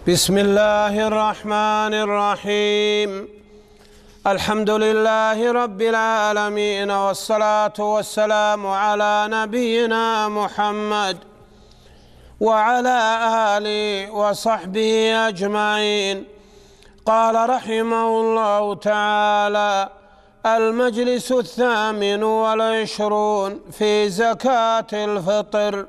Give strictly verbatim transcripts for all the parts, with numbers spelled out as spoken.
بسم الله الرحمن الرحيم. الحمد لله رب العالمين، والصلاة والسلام على نبينا محمد وعلى آله وصحبه أجمعين. قال رحمه الله تعالى: المجلس الثامن والعشرون في زكاة الفطر.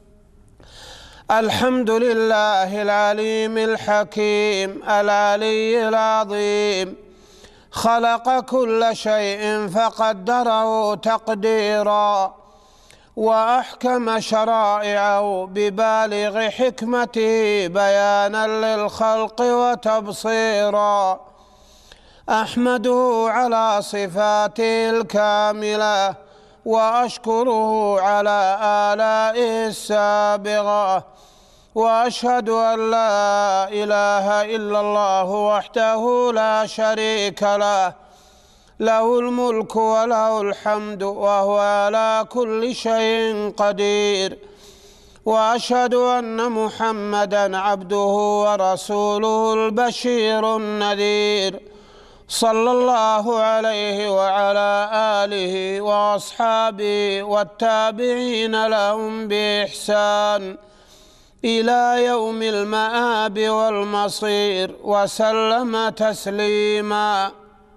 الحمد لله العليم الحكيم العلي العظيم، خلق كل شيء فقدره تقديرا، وأحكم شرائعه ببالغ حكمته بيانا للخلق وتبصيرا. أحمده على صفاته الكاملة، وأشكره على آلائه السابغة، وأشهد أن لا إله إلا الله وحده لا شريك له، له الملك وله الحمد وهو على كل شيء قدير. وأشهد أن محمدًا عبده ورسوله البشير النذير، صلى الله عليه وعلى آله وأصحابه والتابعين لهم بإحسان إلى يوم المآب والمصير، وسلم تسليما.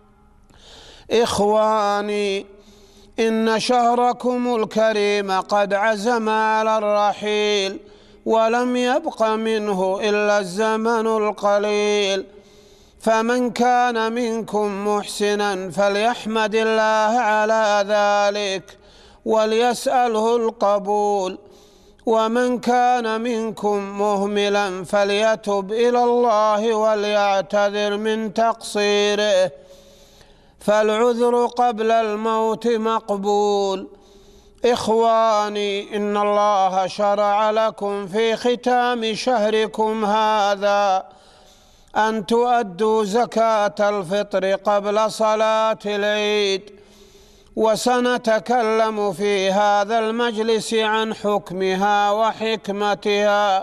إخواني، إن شهركم الكريم قد عزم على الرحيل، ولم يبق منه إلا الزمن القليل، فمن كان منكم محسنا فليحمد الله على ذلك وليسأله القبول، ومن كان منكم مهملا فليتب إلى الله وليعتذر من تقصيره، فالعذر قبل الموت مقبول. إخواني، إن الله شرع لكم في ختام شهركم هذا أن تؤدوا زكاة الفطر قبل صلاة العيد، وسنتكلم في هذا المجلس عن حكمها وحكمتها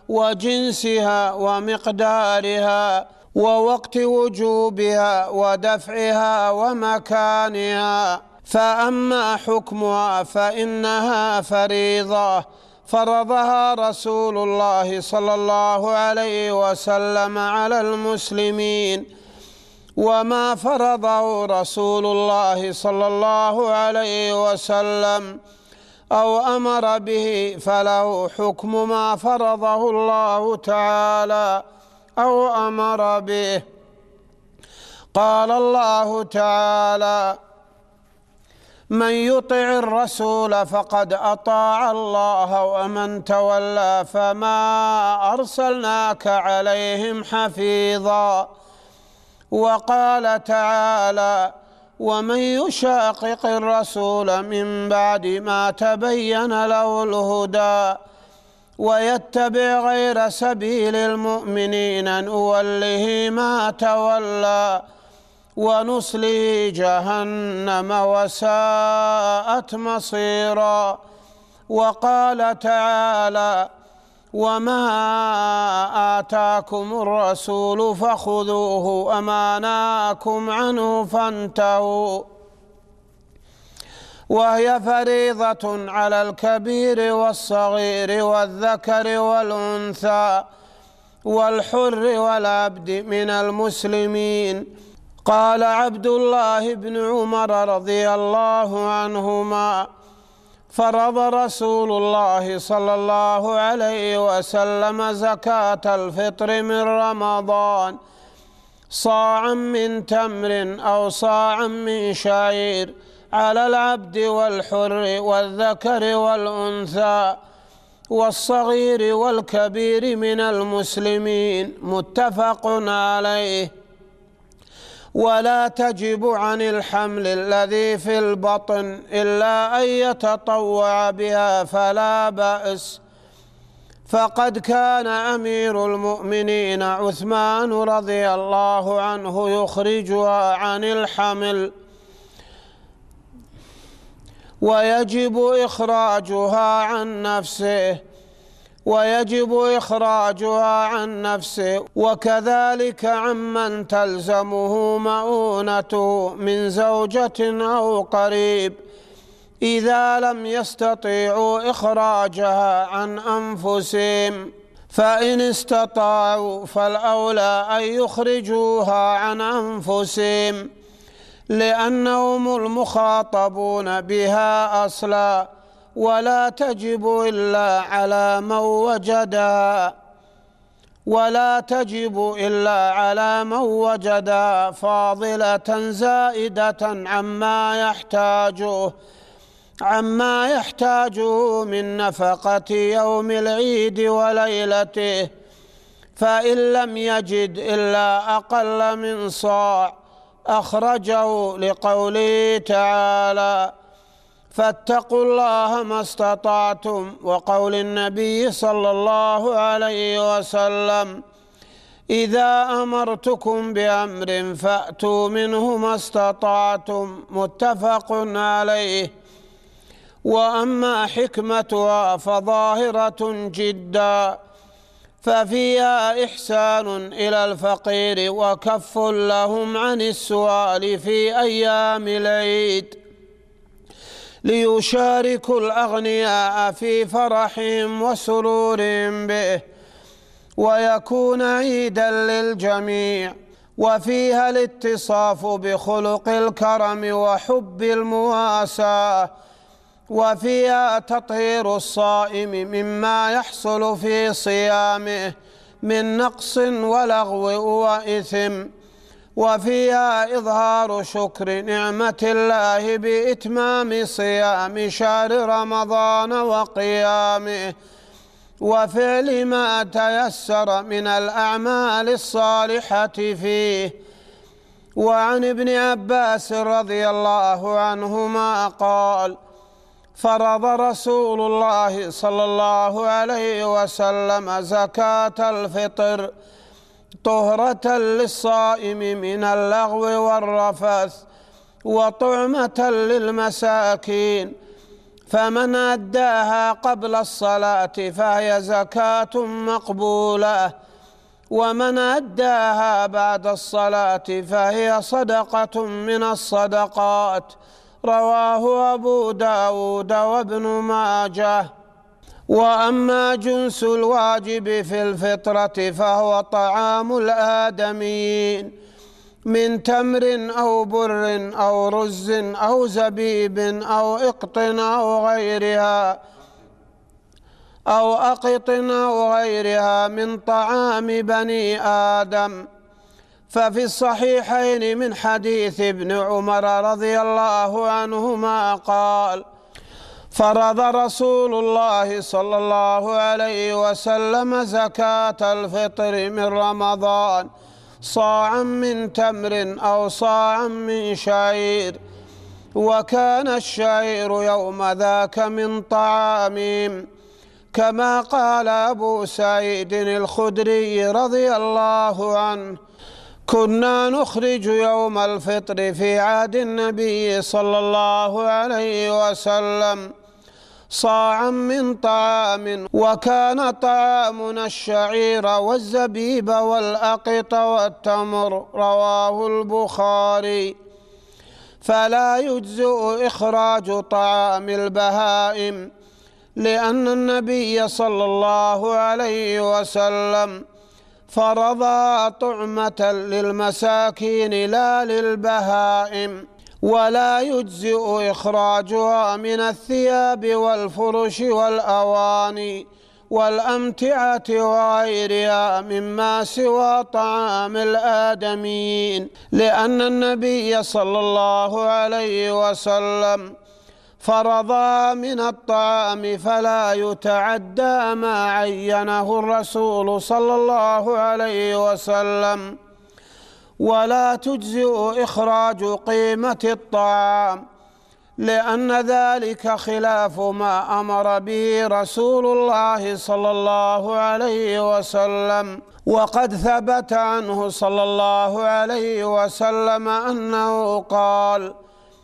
وجنسها ومقدارها ووقت وجوبها ودفعها ومكانها. فأما حكمها فإنها فريضة فرضها رسول الله صلى الله عليه وسلم على المسلمين، وما فرضه رسول الله صلى الله عليه وسلم أو أمر به فله حكم ما فرضه الله تعالى أو أمر به. قال الله تعالى: من يطع الرسول فقد أطاع الله، ومن تولى فما أرسلناك عليهم حفيظا. وقال تعالى: ومن يشاقق الرسول من بعد ما تبين له الهدى ويتبع غير سبيل المؤمنين نوله ما تولى ونصله جهنم وساءت مصيرا. وقال تعالى: وما آتاكم الرسول فخذوه وما نهاكم عنه فانتهوا. وهي فريضة على الكبير والصغير والذكر والأنثى والحر والعبد من المسلمين. قال عبد الله بن عمر رضي الله عنهما: فرض رسول الله صلى الله عليه وسلم زكاة الفطر من رمضان صاعا من تمر أو صاعا من شعير على العبد والحر والذكر والأنثى والصغير والكبير من المسلمين، متفق عليه. ولا تجب عن الحمل الذي في البطن إلا أن يتطوع بها فلا بأس، فقد كان أمير المؤمنين عثمان رضي الله عنه يخرجها عن الحمل، ويجب إخراجها عن نفسه، ويجب إخراجها عن نفسه، وكذلك عمن تلزمه مؤونته من زوجة أو قريب إذا لم يستطيعوا إخراجها عن أنفسهم، فإن استطاعوا فالأولى أن يخرجوها عن أنفسهم لأنهم المخاطبون بها أصلا، ولا تجب إلا على من وجدها ولا تجب إلا على من وجدها فاضلة زائدة عما يحتاجه عما يحتاجه من نفقة يوم العيد وليلته، فإن لم يجد إلا أقل من صاع أخرجه لقوله تعالى: فاتقوا الله ما استطعتم، وقول النبي صلى الله عليه وسلم: إذا أمرتكم بأمر فأتوا منه ما استطعتم، متفق عليه. وأما حكمتها فظاهرة جدا، ففيها إحسان إلى الفقير وكف لهم عن السؤال في أيام العيد ليشاركوا الأغنياء في فرحهم وسرورهم به، ويكون عيدا للجميع. وفيها الاتصاف بخلق الكرم وحب المواساة، وفيها تطهير الصائم مما يحصل في صيامه من نقص ولغو وإثم، وفيها إظهار شكر نعمة الله بإتمام صيام شهر رمضان وقيامه، وفعل ما تيسر من الأعمال الصالحة فيه. وعن ابن عباس رضي الله عنهما قال: فرض رسول الله صلى الله عليه وسلم زكاة الفطر طهرة للصائم من اللغو والرفث وطعمة للمساكين، فمن أداها قبل الصلاة فهي زكاة مقبولة، ومن أداها بعد الصلاة فهي صدقة من الصدقات. رواه أبو داود وابن ماجه. وأما جنس الواجب في الفطرة فهو طعام الآدميين من تمر أو بر أو رز أو زبيب أو إقط أو غيرها أو أقط أو غيرها من طعام بني آدم. ففي الصحيحين من حديث ابن عمر رضي الله عنهما قال: فرض رسول الله صلى الله عليه وسلم زكاة الفطر من رمضان صاعا من تمر أو صاعا من شعير، وكان الشعير يوم ذاك من طعامهم، كما قال أبو سعيد الخدري رضي الله عنه: كنا نخرج يوم الفطر في عهد النبي صلى الله عليه وسلم صاعا من طعام، وكان طعامنا الشعير والزبيب والأقط والتمر. رواه البخاري. فلا يجزئ إخراج طعام البهائم، لأن النبي صلى الله عليه وسلم فرضا طعمة للمساكين لا للبهائم. ولا يجزئ إخراجها من الثياب والفرش والأواني والأمتعة وغيرها مما سوى طعام الآدميين، لأن النبي صلى الله عليه وسلم فرضا من الطعام فلا يتعدى ما عينه الرسول صلى الله عليه وسلم. ولا تجزئ إخراج قيمة الطعام، لأن ذلك خلاف ما أمر به رسول الله صلى الله عليه وسلم. وقد ثبت عنه صلى الله عليه وسلم أنه قال: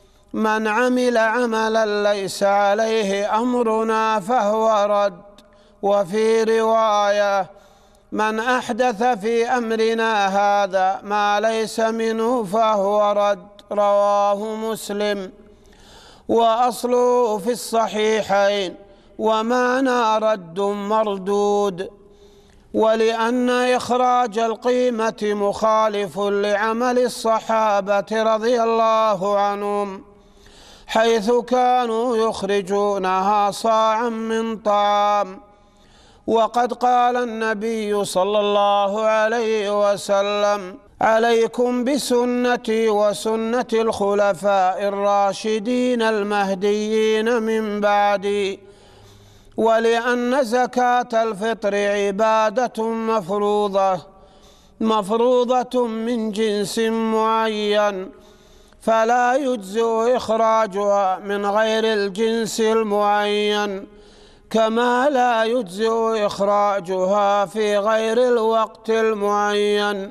من عمل عملا ليس عليه أمرنا فهو رد. وفي رواية: من أحدث في أمرنا هذا ما ليس منه فهو رد. رواه مسلم. وأصله في الصحيحين: ومعنى رد مردود. ولأن إخراج القيمة مخالف لعمل الصحابة رضي الله عنهم، حيث كانوا يخرجونها صاعا من طعام. وقد قال النبي صلى الله عليه وسلم: عليكم بسنتي وسنة الخلفاء الراشدين المهديين من بعدي. ولأن زكاة الفطر عبادة مفروضة مفروضة من جنس معين، فلا يجزئ إخراجها من غير الجنس المعين، كما لا يجزئ إخراجها في غير الوقت المعين.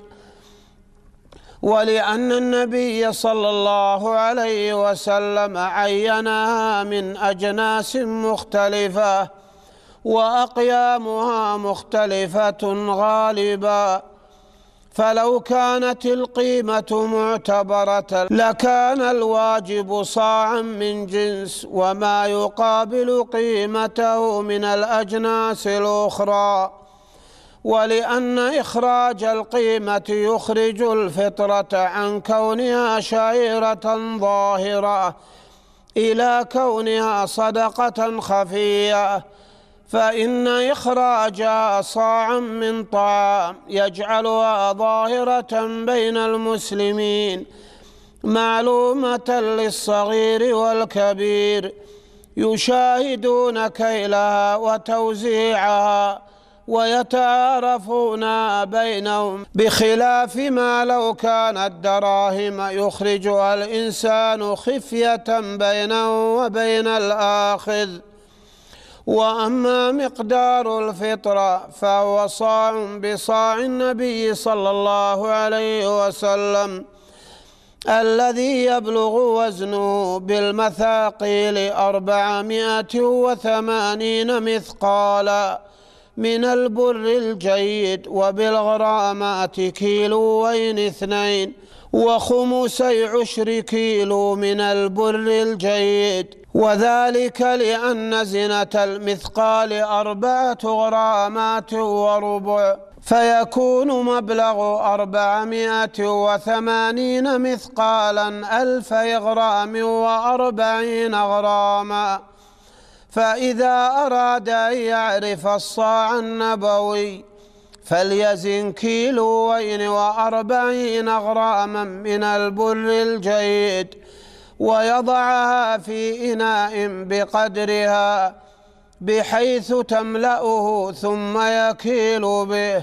ولأن النبي صلى الله عليه وسلم عينها من أجناس مختلفة وأقيامها مختلفة غالبا، فلو كانت القيمة معتبرة لكان الواجب صاعا من جنس وما يقابل قيمته من الأجناس الأخرى. ولأن إخراج القيمة يخرج الفطرة عن كونها شعيرة ظاهرة إلى كونها صدقة خفية، فإن إخراجها صاعا من طعام يجعلها ظاهرة بين المسلمين معلومة للصغير والكبير، يشاهدون كيلها وتوزيعها ويتعارفون بينهم، بخلاف ما لو كانت دراهم يخرجها الإنسان خفية بينه وبين الآخذ. وأما مقدار الفطرة فهو صاع بصاع النبي صلى الله عليه وسلم، الذي يبلغ وزنه بالمثاقيل أربعمائة وثمانين مثقالا من البر الجيد، وبالغرامات كيلوين اثنين وخمسي عشر كيلو من البر الجيد، وذلك لأن زنة المثقال أربعة غرامات وربع، فيكون مبلغ أربعمائة وثمانين مثقالا ألف غرام وأربعين غراما. فإذا أراد أن يعرف الصاع النبوي فليزن كيلوين وأربعين غراما من البر الجيد، ويضعها في إناء بقدرها بحيث تملأه ثم يكيل به.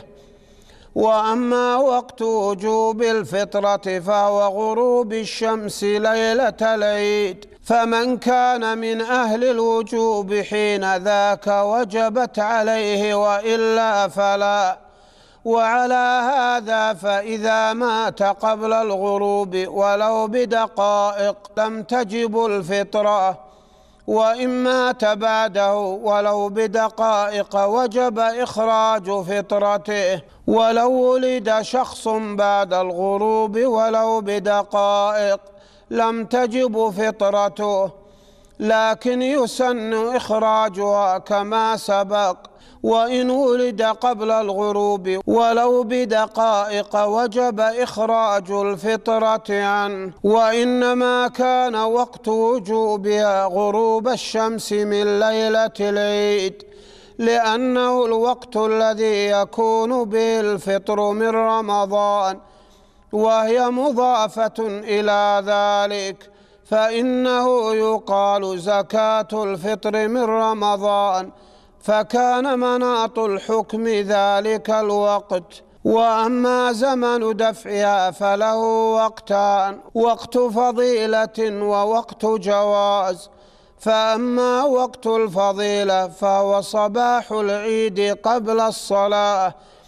وأما وقت وجوب الفطرة فهو غروب الشمس ليلة العيد، فمن كان من أهل الوجوب حين ذاك وجبت عليه، وإلا فلا. وعلى هذا فإذا مات قبل الغروب ولو بدقائق لم تجب الفطرة، وإن مات بعده ولو بدقائق وجب إخراج فطرته. ولو ولد شخص بعد الغروب ولو بدقائق لم تجب فطرته، لكن يسن إخراجها كما سبق. وإن ولد قبل الغروب ولو بدقائق وجب إخراج الفطرة عنه، وإنما كان وقت وجوبها غروب الشمس من ليلة العيد، لأنه الوقت الذي يكون به الفطر من رمضان، وهي مضافة إلى ذلك، فإنه يقال زكاة الفطر من رمضان، فكان مناط الحكم ذلك الوقت. وأما زمن دفعها فله وقتان: وقت فضيلة ووقت جواز. فأما وقت الفضيلة فهو صباح العيد قبل الصلاة،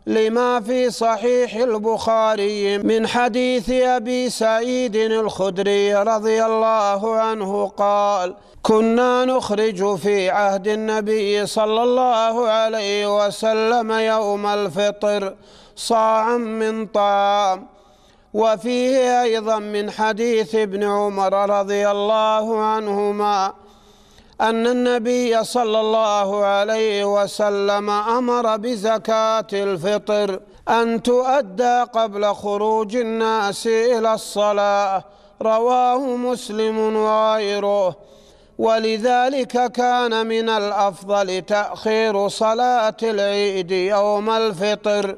لما في صحيح البخاري من حديث أبي سعيد الخدري رضي الله عنه قال: كنا نخرج في عهد النبي صلى الله عليه وسلم يوم الفطر صاعا من طعام. وفيه أيضا من حديث ابن عمر رضي الله عنهما أن النبي صلى الله عليه وسلم أمر بزكاة الفطر أن تؤدى قبل خروج الناس إلى الصلاة، رواه مسلم وغيره. ولذلك كان من الأفضل تأخير صلاة العيد يوم الفطر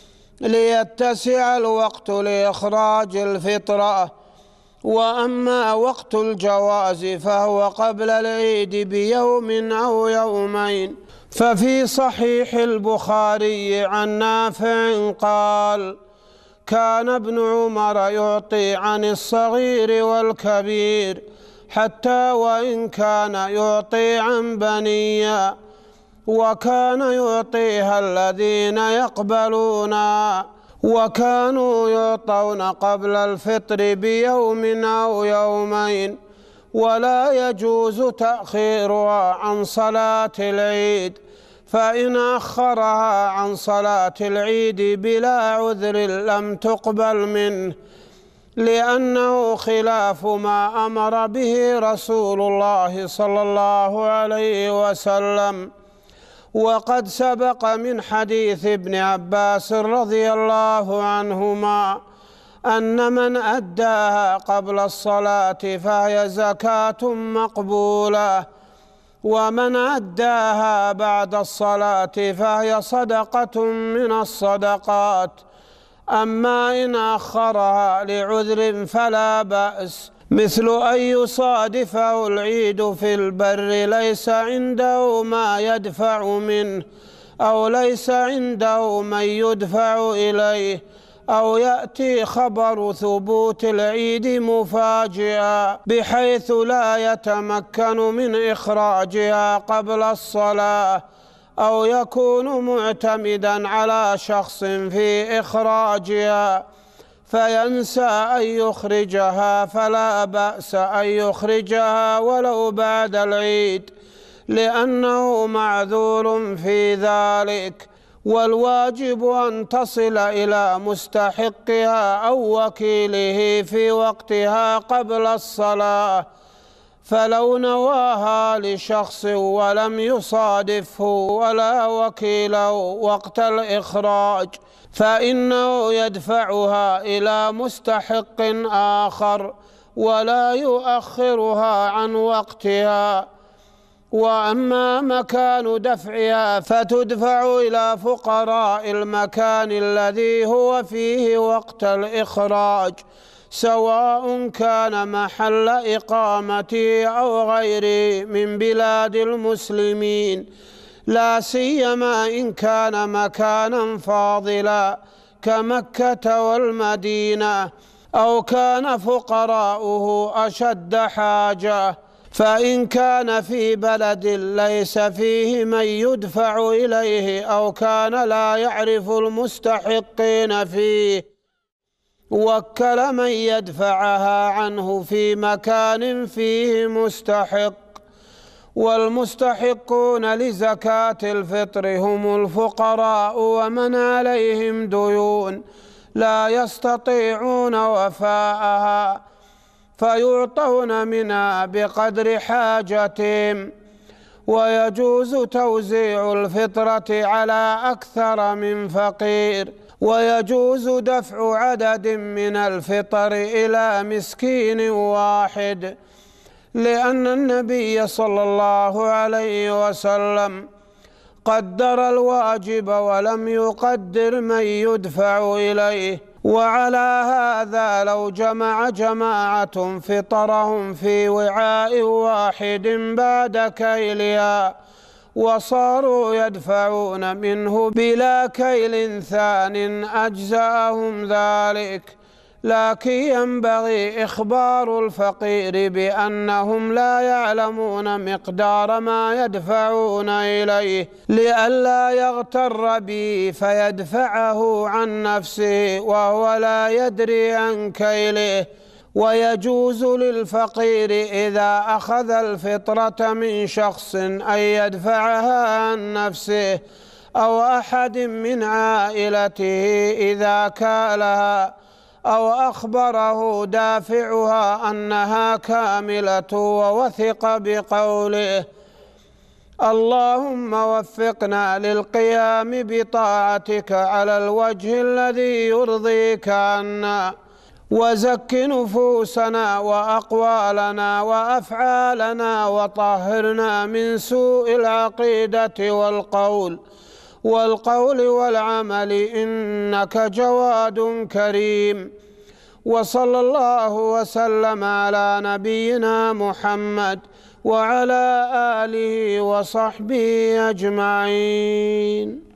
ليتسع الوقت لإخراج الفطرة. وأما وقت الجواز فهو قبل العيد بيوم أو يومين. ففي صحيح البخاري عن نافع قال: كان ابن عمر يعطي عن الصغير والكبير حتى وإن كان يعطي عن بنيا، وكان يعطيها الذين يقبلونها، وكانوا يعطون قبل الفطر بيوم أو يومين، ولا يجوز تأخيرها عن صلاة العيد، فإن أخرها عن صلاة العيد بلا عذر لم تقبل منه، لأنه خلاف ما أمر به رسول الله صلى الله عليه وسلم. وقد سبق من حديث ابن عباس رضي الله عنهما أن من أداها قبل الصلاة فهي زكاة مقبولة، ومن أداها بعد الصلاة فهي صدقة من الصدقات. أما إن أخرها لعذر فلا بأس، مثل أن يصادفه العيد في البر ليس عنده ما يدفع منه، أو ليس عنده من يدفع إليه، أو يأتي خبر ثبوت العيد مفاجئا بحيث لا يتمكن من إخراجها قبل الصلاة، أو يكون معتمدا على شخص في إخراجها فينسى أن يخرجها، فلا بأس أن يخرجها ولو بعد العيد، لأنه معذور في ذلك. والواجب أن تصل إلى مستحقها أو وكيله في وقتها قبل الصلاة. فلو نواها لشخص ولم يصادفه ولا وكيله وقت الإخراج فإنه يدفعها إلى مستحق آخر ولا يؤخرها عن وقتها. وأما مكان دفعها فتدفع إلى فقراء المكان الذي هو فيه وقت الإخراج، سواء كان محل إقامته أو غيره من بلاد المسلمين، لا سيما إن كان مكانا فاضلا كمكة والمدينة، أو كان فقراؤه أشد حاجة. فإن كان في بلد ليس فيه من يدفع إليه، أو كان لا يعرف المستحقين فيه، وكل من يدفعها عنه في مكان فيه مستحق. والمستحقون لزكاة الفطر هم الفقراء ومن عليهم ديون لا يستطيعون وفاءها، فيعطون منها بقدر حاجتهم. ويجوز توزيع الفطرة على أكثر من فقير، ويجوز دفع عدد من الفطر إلى مسكين واحد، لأن النبي صلى الله عليه وسلم قدر الواجب ولم يقدر من يدفع إليه. وعلى هذا لو جمع جماعة فطرهم في وعاء واحد بعد كيلها وصاروا يدفعون منه بلا كيل ثان أجزأهم ذلك، لكن ينبغي إخبار الفقير بأنهم لا يعلمون مقدار ما يدفعون إليه لئلا يغتر بي فيدفعه عن نفسه وهو لا يدري عن كيله. ويجوز للفقير إذا أخذ الفطرة من شخص أن يدفعها عن نفسه أو أحد من عائلته إذا كالها أو أخبره دافعها أنها كاملة ووثق بقوله. اللهم وفقنا للقيام بطاعتك على الوجه الذي يرضيك عنا، وزك نفوسنا وأقوالنا وأفعالنا وطهرنا من سوء العقيدة والقول والقول والعمل إنك جواد كريم. وصلى الله وسلم على نبينا محمد وعلى آله وصحبه أجمعين.